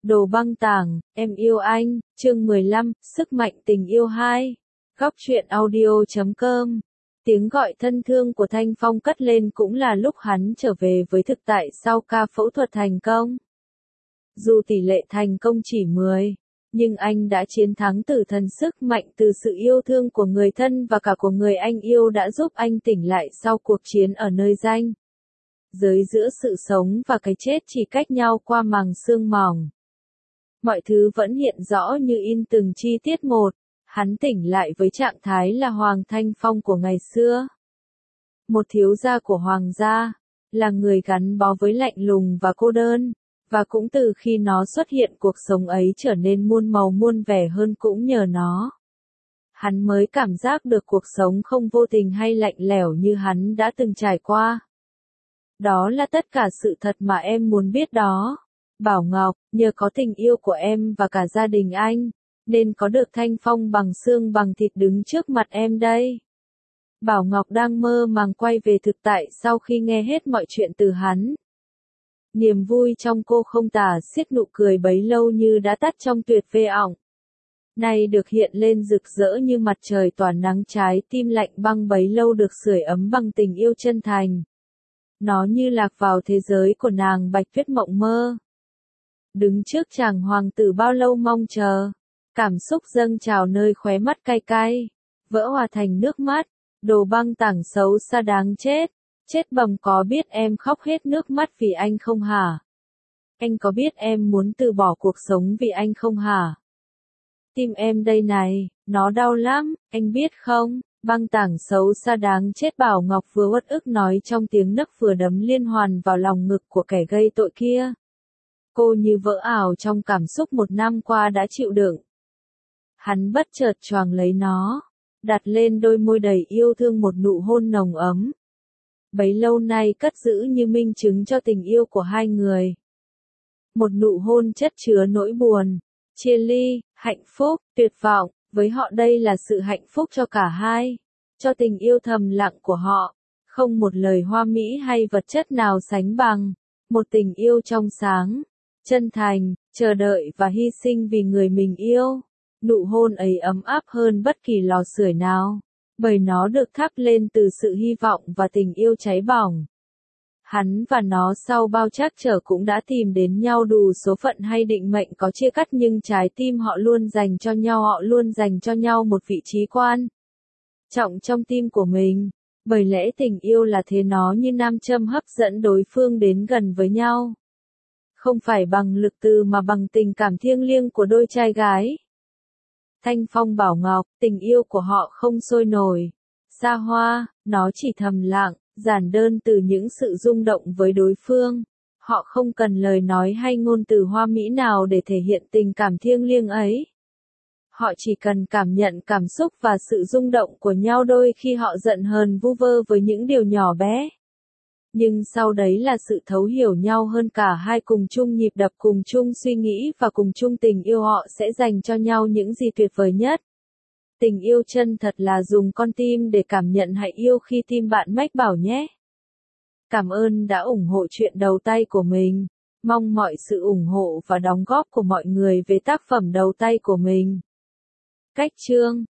Đồ băng tảng, em yêu anh, chương 15, sức mạnh tình yêu 2. Góc truyện audio.com. Tiếng gọi thân thương của Thanh Phong cất lên cũng là lúc hắn trở về với thực tại sau ca phẫu thuật thành công. Dù tỷ lệ thành công chỉ 10, nhưng anh đã chiến thắng tử thần, sức mạnh từ sự yêu thương của người thân và cả của người anh yêu đã giúp anh tỉnh lại sau cuộc chiến ở nơi ranh giới giữa sự sống và cái chết chỉ cách nhau qua màng xương mỏng. Mọi thứ vẫn hiện rõ như in từng chi tiết một, hắn tỉnh lại với trạng thái là Hoàng Thanh Phong của ngày xưa. Một thiếu gia của Hoàng gia, là người gắn bó với lạnh lùng và cô đơn, và cũng từ khi nó xuất hiện cuộc sống ấy trở nên muôn màu muôn vẻ hơn cũng nhờ nó. Hắn mới cảm giác được cuộc sống không vô tình hay lạnh lẽo như hắn đã từng trải qua. Đó là tất cả sự thật mà em muốn biết đó. Bảo Ngọc, nhờ có tình yêu của em và cả gia đình anh, nên có được Thanh Phong bằng xương bằng thịt đứng trước mặt em đây. Bảo Ngọc đang mơ màng quay về thực tại sau khi nghe hết mọi chuyện từ hắn. Niềm vui trong cô không tả xiết, nụ cười bấy lâu như đã tắt trong tuyệt vọng. Nay được hiện lên rực rỡ như mặt trời tỏa nắng, trái tim lạnh băng bấy lâu được sưởi ấm bằng tình yêu chân thành. Nó như lạc vào thế giới của nàng Bạch Tuyết mộng mơ. Đứng trước chàng hoàng tử bao lâu mong chờ, cảm xúc dâng trào nơi khóe mắt cay cay, vỡ hòa thành nước mắt. Đồ băng tảng xấu xa đáng chết, chết bầm, có biết em khóc hết nước mắt vì anh không hả? Anh có biết em muốn từ bỏ cuộc sống vì anh không hả? Tim em đây này, nó đau lắm, anh biết không? Băng tảng xấu xa đáng chết, Bảo Ngọc vừa uất ức nói trong tiếng nấc vừa đấm liên hoàn vào lòng ngực của kẻ gây tội kia. Cô như vỡ ảo trong cảm xúc một năm qua đã chịu đựng. Hắn bất chợt choàng lấy nó, đặt lên đôi môi đầy yêu thương một nụ hôn nồng ấm. Bấy lâu nay cất giữ như minh chứng cho tình yêu của hai người. Một nụ hôn chất chứa nỗi buồn, chia ly, hạnh phúc, tuyệt vọng. Với họ đây là sự hạnh phúc cho cả hai, cho tình yêu thầm lặng của họ. Không một lời hoa mỹ hay vật chất nào sánh bằng. Một tình yêu trong sáng, chân thành, chờ đợi và hy sinh vì người mình yêu. Nụ hôn ấy ấm áp hơn bất kỳ lò sưởi nào, bởi nó được thắp lên từ sự hy vọng và tình yêu cháy bỏng. Hắn và nó sau bao trắc trở cũng đã tìm đến nhau, đủ số phận hay định mệnh có chia cắt nhưng trái tim họ luôn dành cho nhau, họ luôn dành cho nhau một vị trí quan trọng trong tim của mình. Bởi lẽ tình yêu là thế, nó như nam châm hấp dẫn đối phương đến gần với nhau. Không phải bằng lực từ mà bằng tình cảm thiêng liêng của đôi trai gái. Thanh Phong Bảo Ngọc, tình yêu của họ không sôi nổi, xa hoa, nó chỉ thầm lặng, giản đơn từ những sự rung động với đối phương. Họ không cần lời nói hay ngôn từ hoa mỹ nào để thể hiện tình cảm thiêng liêng ấy. Họ chỉ cần cảm nhận cảm xúc và sự rung động của nhau, đôi khi họ giận hờn vu vơ với những điều nhỏ bé. Nhưng sau đấy là sự thấu hiểu nhau hơn, cả hai cùng chung nhịp đập, cùng chung suy nghĩ và cùng chung tình yêu. Họ sẽ dành cho nhau những gì tuyệt vời nhất. Tình yêu chân thật là dùng con tim để cảm nhận, hãy yêu khi tim bạn mách bảo nhé. Cảm ơn đã ủng hộ chuyện đầu tay của mình. Mong mọi sự ủng hộ và đóng góp của mọi người về tác phẩm đầu tay của mình. Cách chương